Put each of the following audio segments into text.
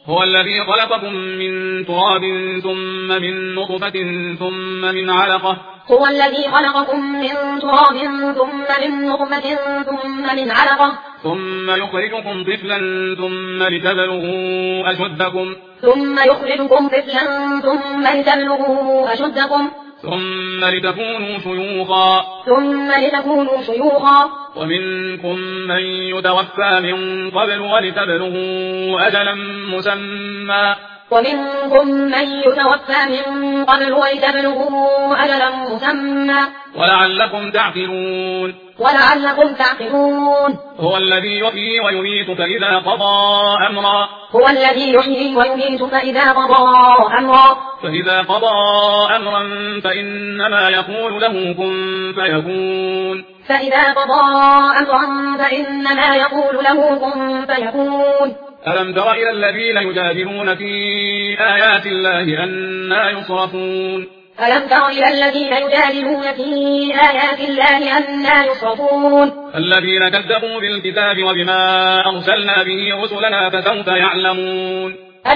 هو الذي خلقكم من تراب ثم من نطفة ثم من علقة هو الذي خلقكم من تراب ثم من نطفة ثم من علقة ثم يخرجكم طفلا ثم لتبلغوا أشدكم ثم لتكونوا شيوخا ومنكم من يتوفى من قبل ولتبلغوا أجلا مسمى ولعلكم تعقلون هو الذي يحيي ويميت فإذا قضى أمرا فإنما يقول له كن فيكون ألم تر إلى الذين يجادلون في آيات الله أنى يصرفون الذين كذبوا بالكتاب وبما أرسلنا به رسلنا فسوف يعلمون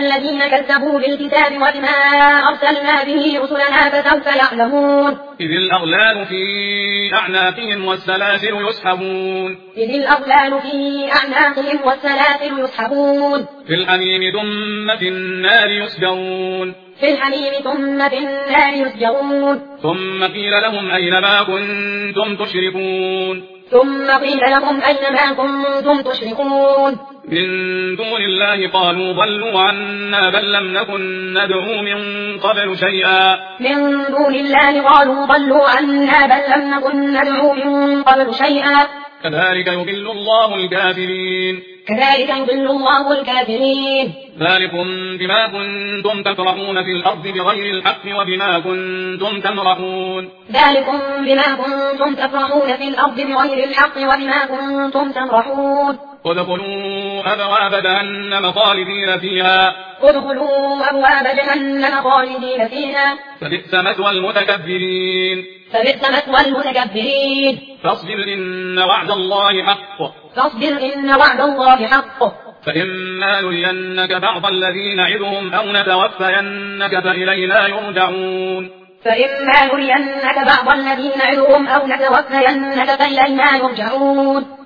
إذ الأغلال في أعناقهم والسلاسل يسحبون في الحميم ثم في النار يسجرون ثم قيل لهم أين ما كنتم تشركون من دون الله قالوا ضلوا عنا بل لم نكن ندعو من قبل شيئا كذلك يضل الله الكافرين ذلكم بما كنتم تفرحون في الأرض بغير الحق وبما كنتم تمرحون ادخلوا أبواب جهنم خالدين فيها فبئس مثوى المتكبرين فاصبر إن وعد الله حق فإما نرينك بعض الذي نعدهم أو نتوفينك فإلينا يرجعون